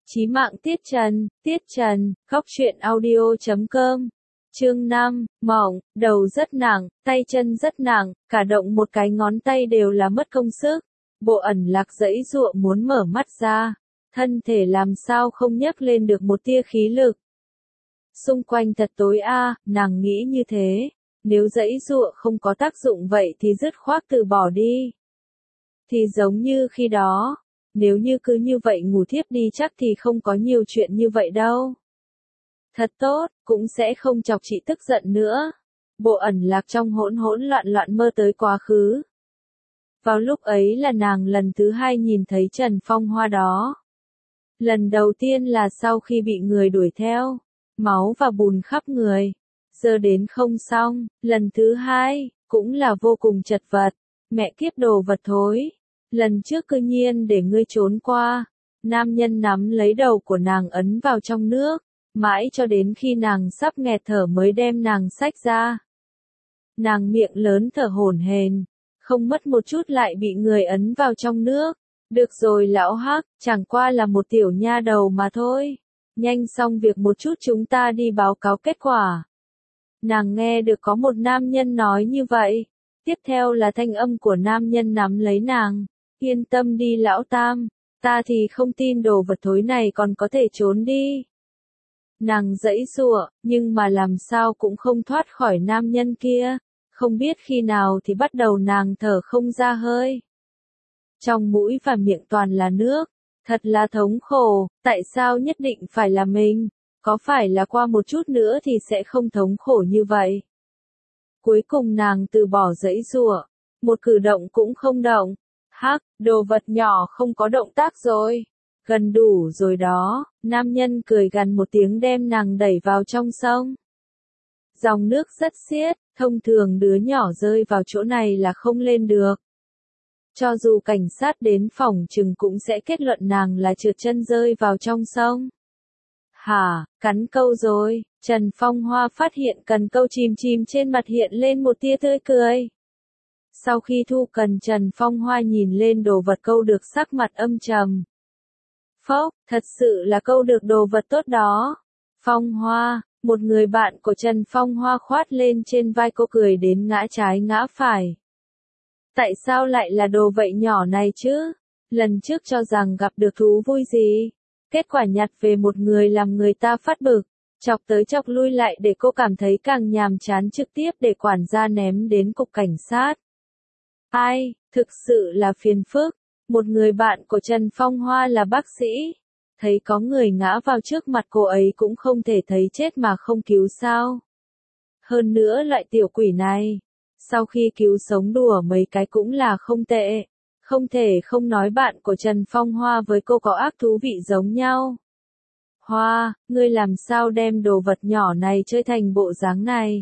Chí mạng Tiết Trần, Góc truyện audio.com. Chương 5, mỏng, đầu rất nặng, tay chân rất nặng, cả động một cái ngón tay đều là mất công sức. Bộ Ẩn Lạc giãy giụa muốn mở mắt ra, thân thể làm sao không nhấc lên được một tia khí lực. Xung quanh thật tối a, nàng nghĩ như thế, nếu giãy giụa không có tác dụng vậy thì dứt khoát từ bỏ đi. Thì giống như khi đó, nếu như cứ như vậy ngủ thiếp đi chắc thì không có nhiều chuyện như vậy đâu. Thật tốt, cũng sẽ không chọc chị tức giận nữa. Bộ Ẩn Lạc trong hỗn loạn mơ tới quá khứ. Vào lúc ấy là nàng lần thứ hai nhìn thấy Trần Phong Hoa đó. Lần đầu tiên là sau khi bị người đuổi theo, máu và bùn khắp người. Giờ đến không xong, lần thứ hai, cũng là vô cùng chật vật. Mẹ kiếp đồ vật thối. Lần trước cư nhiên để ngươi trốn qua. Nam nhân nắm lấy đầu của nàng ấn vào trong nước, mãi cho đến khi nàng sắp nghẹt thở mới đem nàng xách ra. Nàng miệng lớn thở hổn hển, không mất một chút lại bị người ấn vào trong nước. Được rồi lão Hắc, chẳng qua là một tiểu nha đầu mà thôi. Nhanh xong việc một chút chúng ta đi báo cáo kết quả. Nàng nghe được có một nam nhân nói như vậy. Tiếp theo là thanh âm của nam nhân nắm lấy nàng. Yên tâm đi lão Tam, ta thì không tin đồ vật thối này còn có thể trốn đi. Nàng giãy giụa, nhưng mà làm sao cũng không thoát khỏi nam nhân kia. Không biết khi nào thì bắt đầu nàng thở không ra hơi. Trong mũi và miệng toàn là nước. Thật là thống khổ, tại sao nhất định phải là mình? Có phải là qua một chút nữa thì sẽ không thống khổ như vậy? Cuối cùng nàng từ bỏ giãy giụa, một cử động cũng không động. Hắc, đồ vật nhỏ không có động tác rồi. Gần đủ rồi đó, nam nhân cười gằn một tiếng đem nàng đẩy vào trong sông. Dòng nước rất xiết, thông thường đứa nhỏ rơi vào chỗ này là không lên được. Cho dù cảnh sát đến phòng chừng cũng sẽ kết luận nàng là trượt chân rơi vào trong sông. Hả, cắn câu rồi, Trần Phong Hoa phát hiện cần câu chìm trên mặt hiện lên một tia tươi cười. Sau khi thu cần Trần Phong Hoa nhìn lên đồ vật câu được sắc mặt âm trầm. Phốc, thật sự là câu được đồ vật tốt đó. Phong Hoa, một người bạn của Trần Phong Hoa khoát lên trên vai cô cười đến ngã trái ngã phải. Tại sao lại là đồ vậy nhỏ này chứ? Lần trước cho rằng gặp được thú vui gì? Kết quả nhặt về một người làm người ta phát bực. Chọc tới chọc lui lại để cô cảm thấy càng nhàm chán trực tiếp để quản gia ném đến cục cảnh sát. Ai, thực sự là phiền phức. Một người bạn của Trần Phong Hoa là bác sĩ. Thấy có người ngã vào trước mặt cô ấy cũng không thể thấy chết mà không cứu sao. Hơn nữa loại tiểu quỷ này. Sau khi cứu sống đùa mấy cái cũng là không tệ. Không thể không nói bạn của Trần Phong Hoa với cô có ác thú vị giống nhau. Hoa, ngươi làm sao đem đồ vật nhỏ này chơi thành bộ dáng này?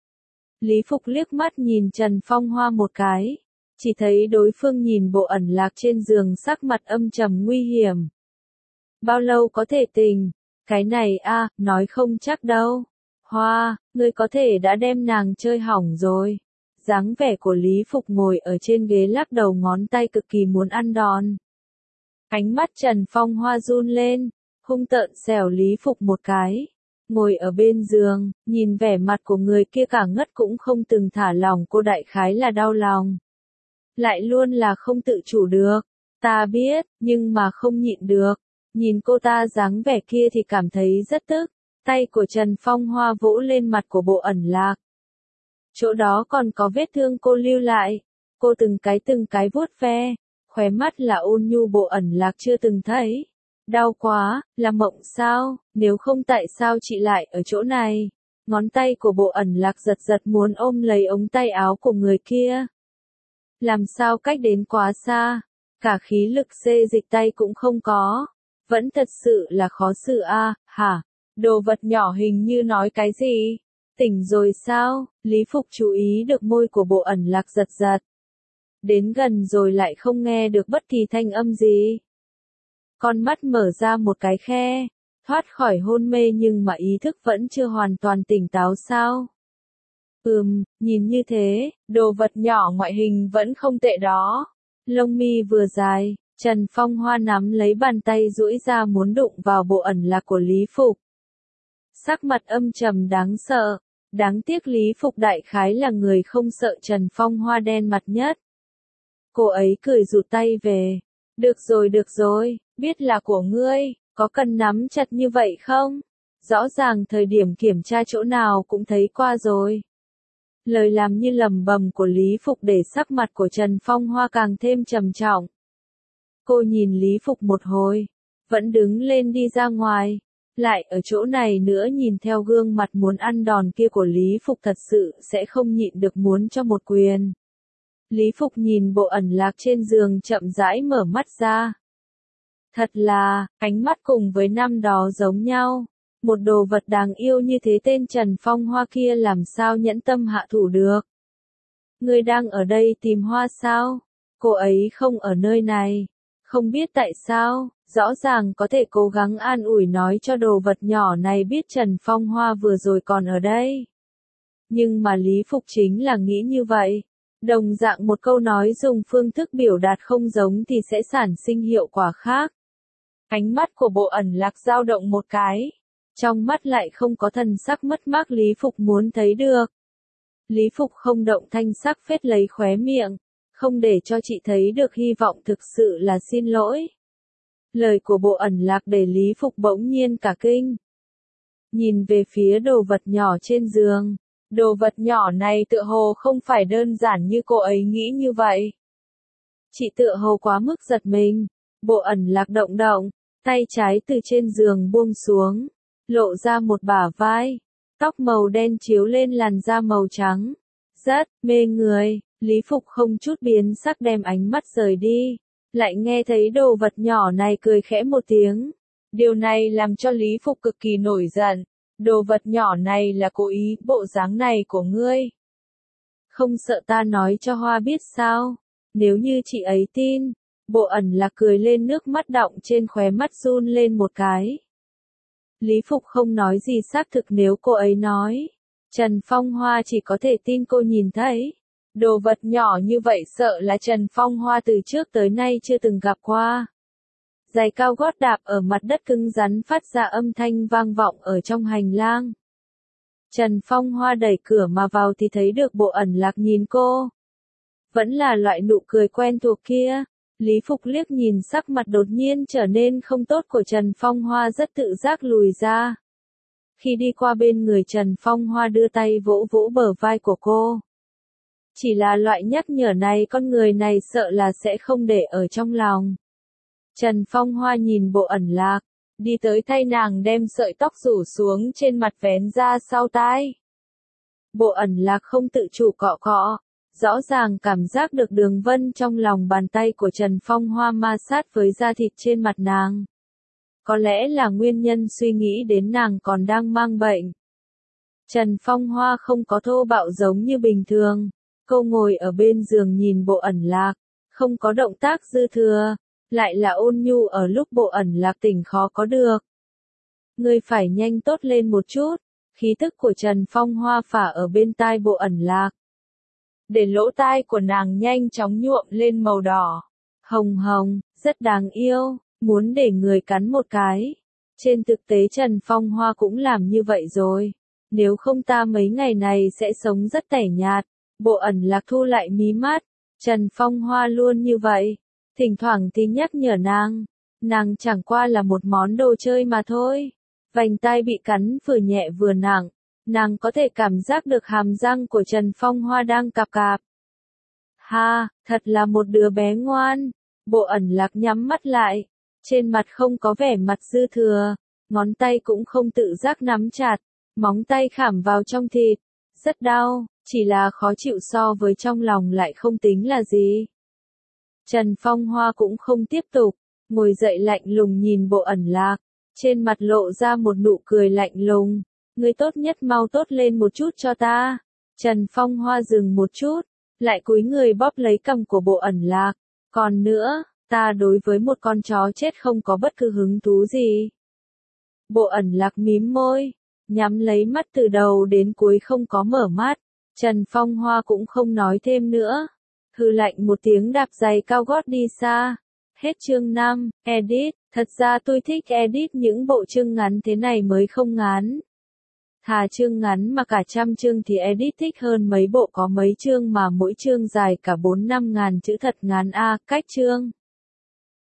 Lý Phục liếc mắt nhìn Trần Phong Hoa một cái. Chỉ thấy đối phương nhìn Bộ Ẩn Lạc trên giường sắc mặt âm trầm nguy hiểm. Bao lâu có thể tỉnh? Cái này a, nói không chắc đâu. Hoa, ngươi có thể đã đem nàng chơi hỏng rồi. Dáng vẻ của Lý Phục ngồi ở trên ghế lắc đầu ngón tay cực kỳ muốn ăn đòn. Ánh mắt Trần Phong Hoa run lên, hung tợn xẻo Lý Phục một cái. Ngồi ở bên giường, nhìn vẻ mặt của người kia cả ngất cũng không từng thả lòng cô đại khái là đau lòng. Lại luôn là không tự chủ được. Ta biết, nhưng mà không nhịn được. Nhìn cô ta dáng vẻ kia thì cảm thấy rất tức. Tay của Trần Phong Hoa vỗ lên mặt của Bộ Ẩn Lạc. Chỗ đó còn có vết thương cô lưu lại. Cô từng cái vuốt ve. Khóe mắt là ôn nhu Bộ Ẩn Lạc chưa từng thấy. Đau quá, là mộng sao, nếu không tại sao chị lại ở chỗ này. Ngón tay của Bộ Ẩn Lạc giật muốn ôm lấy ống tay áo của người kia. Làm sao cách đến quá xa, cả khí lực xê dịch tay cũng không có. Vẫn thật sự là khó xử a, hả? Đồ vật nhỏ hình như nói cái gì? Tỉnh rồi sao? Lý Phục chú ý được môi của Bộ Ẩn Lạc giật. Đến gần rồi lại không nghe được bất kỳ thanh âm gì. Con mắt mở ra một cái khe, thoát khỏi hôn mê nhưng mà ý thức vẫn chưa hoàn toàn tỉnh táo sao? Nhìn như thế, đồ vật nhỏ ngoại hình vẫn không tệ đó. Lông mi vừa dài, Trần Phong Hoa nắm lấy bàn tay duỗi ra muốn đụng vào bộ ẩn lạc của Lý Phục. Sắc mặt âm trầm đáng sợ, đáng tiếc Lý Phục đại khái là người không sợ Trần Phong Hoa đen mặt nhất. Cô ấy cười rụt tay về. Được rồi, biết là của ngươi, có cần nắm chặt như vậy không? Rõ ràng thời điểm kiểm tra chỗ nào cũng thấy qua rồi. Lời làm như lầm bầm của Lý Phục để sắc mặt của Trần Phong Hoa càng thêm trầm trọng. Cô nhìn Lý Phục một hồi, vẫn đứng lên đi ra ngoài, lại ở chỗ này nữa nhìn theo gương mặt muốn ăn đòn kia của Lý Phục thật sự sẽ không nhịn được muốn cho một quyền. Lý Phục nhìn bộ ẩn lạc trên giường chậm rãi mở mắt ra. Thật là, ánh mắt cùng với năm đó giống nhau. Một đồ vật đáng yêu như thế tên Trần Phong Hoa kia làm sao nhẫn tâm hạ thủ được. Ngươi đang ở đây tìm Hoa sao? Cô ấy không ở nơi này. Không biết tại sao, rõ ràng có thể cố gắng an ủi nói cho đồ vật nhỏ này biết Trần Phong Hoa vừa rồi còn ở đây. Nhưng mà Lý Phục chính là nghĩ như vậy. Đồng dạng một câu nói dùng phương thức biểu đạt không giống thì sẽ sản sinh hiệu quả khác. Ánh mắt của bộ ẩn lạc dao động một cái. Trong mắt lại không có thần sắc mất mát Lý Phục muốn thấy được. Lý Phục không động thanh sắc phết lấy khóe miệng. Không để cho chị thấy được hy vọng thực sự là xin lỗi. Lời của bộ ẩn lạc để Lý Phục bỗng nhiên cả kinh. Nhìn về phía đồ vật nhỏ trên giường. Đồ vật nhỏ này tựa hồ không phải đơn giản như cô ấy nghĩ như vậy. Chị tựa hồ quá mức giật mình. Bộ ẩn lạc động động, tay trái từ trên giường buông xuống. Lộ ra một bả vai. Tóc màu đen chiếu lên làn da màu trắng. Rất mê người. Lý Phục không chút biến sắc đem ánh mắt rời đi. Lại nghe thấy đồ vật nhỏ này cười khẽ một tiếng. Điều này làm cho Lý Phục cực kỳ nổi giận. Đồ vật nhỏ này là cố ý, bộ dáng này của ngươi. Không sợ ta nói cho Hoa biết sao? Nếu như chị ấy tin. Bộ ẩn là cười lên nước mắt đọng trên khóe mắt run lên một cái. Lý Phục không nói gì xác thực nếu cô ấy nói. Trần Phong Hoa chỉ có thể tin cô nhìn thấy. Đồ vật nhỏ như vậy sợ là Trần Phong Hoa từ trước tới nay chưa từng gặp qua. Giày cao gót đạp ở mặt đất cứng rắn phát ra âm thanh vang vọng ở trong hành lang. Trần Phong Hoa đẩy cửa mà vào thì thấy được bộ ẩn lạc nhìn cô. Vẫn là loại nụ cười quen thuộc kia. Lý Phục liếc nhìn sắc mặt đột nhiên trở nên không tốt của Trần Phong Hoa rất tự giác lùi ra. Khi đi qua bên người Trần Phong Hoa đưa tay vỗ vỗ bờ vai của cô. Chỉ là loại nhắc nhở này con người này sợ là sẽ không để ở trong lòng. Trần Phong Hoa nhìn bộ ẩn lạc, đi tới thay nàng đem sợi tóc rủ xuống trên mặt vén ra sau tai. Bộ ẩn lạc không tự chủ cọ cọ, rõ ràng cảm giác được đường vân trong lòng bàn tay của Trần Phong Hoa ma sát với da thịt trên mặt nàng. Có lẽ là nguyên nhân suy nghĩ đến nàng còn đang mang bệnh. Trần Phong Hoa không có thô bạo giống như bình thường. Cô ngồi ở bên giường nhìn bộ ẩn lạc, không có động tác dư thừa, lại là ôn nhu ở lúc bộ ẩn lạc tỉnh khó có được. Ngươi phải nhanh tốt lên một chút, khí tức của Trần Phong Hoa phả ở bên tai bộ ẩn lạc. Để lỗ tai của nàng nhanh chóng nhuộm lên màu đỏ, hồng hồng, rất đáng yêu, muốn để người cắn một cái. Trên thực tế Trần Phong Hoa cũng làm như vậy rồi, nếu không ta mấy ngày này sẽ sống rất tẻ nhạt. Bộ ẩn lạc thu lại mí mắt, Trần Phong Hoa luôn như vậy, thỉnh thoảng thì nhắc nhở nàng chẳng qua là một món đồ chơi mà thôi. Vành tai bị cắn vừa nhẹ vừa nặng, nàng có thể cảm giác được hàm răng của Trần Phong Hoa đang cạp cạp. Ha, thật là một đứa bé ngoan, bộ ẩn lạc nhắm mắt lại, trên mặt không có vẻ mặt dư thừa, ngón tay cũng không tự giác nắm chặt, móng tay khảm vào trong thịt, rất đau. Chỉ là khó chịu so với trong lòng lại không tính là gì. Trần Phong Hoa cũng không tiếp tục, ngồi dậy lạnh lùng nhìn bộ ẩn lạc, trên mặt lộ ra một nụ cười lạnh lùng. Ngươi tốt nhất mau tốt lên một chút cho ta. Trần Phong Hoa dừng một chút, lại cúi người bóp lấy cằm của bộ ẩn lạc. Còn nữa, ta đối với một con chó chết không có bất cứ hứng thú gì. Bộ ẩn lạc mím môi, nhắm lấy mắt từ đầu đến cuối không có mở mắt. Trần Phong Hoa cũng không nói thêm nữa. Hừ lạnh một tiếng đạp giày cao gót đi xa. Hết chương 5, edit, thật ra tôi thích edit những bộ chương ngắn thế này mới không ngán. Thà chương ngắn mà cả trăm chương thì edit thích hơn mấy bộ có mấy chương mà mỗi chương dài cả 4-5 ngàn chữ thật ngán a. Cách chương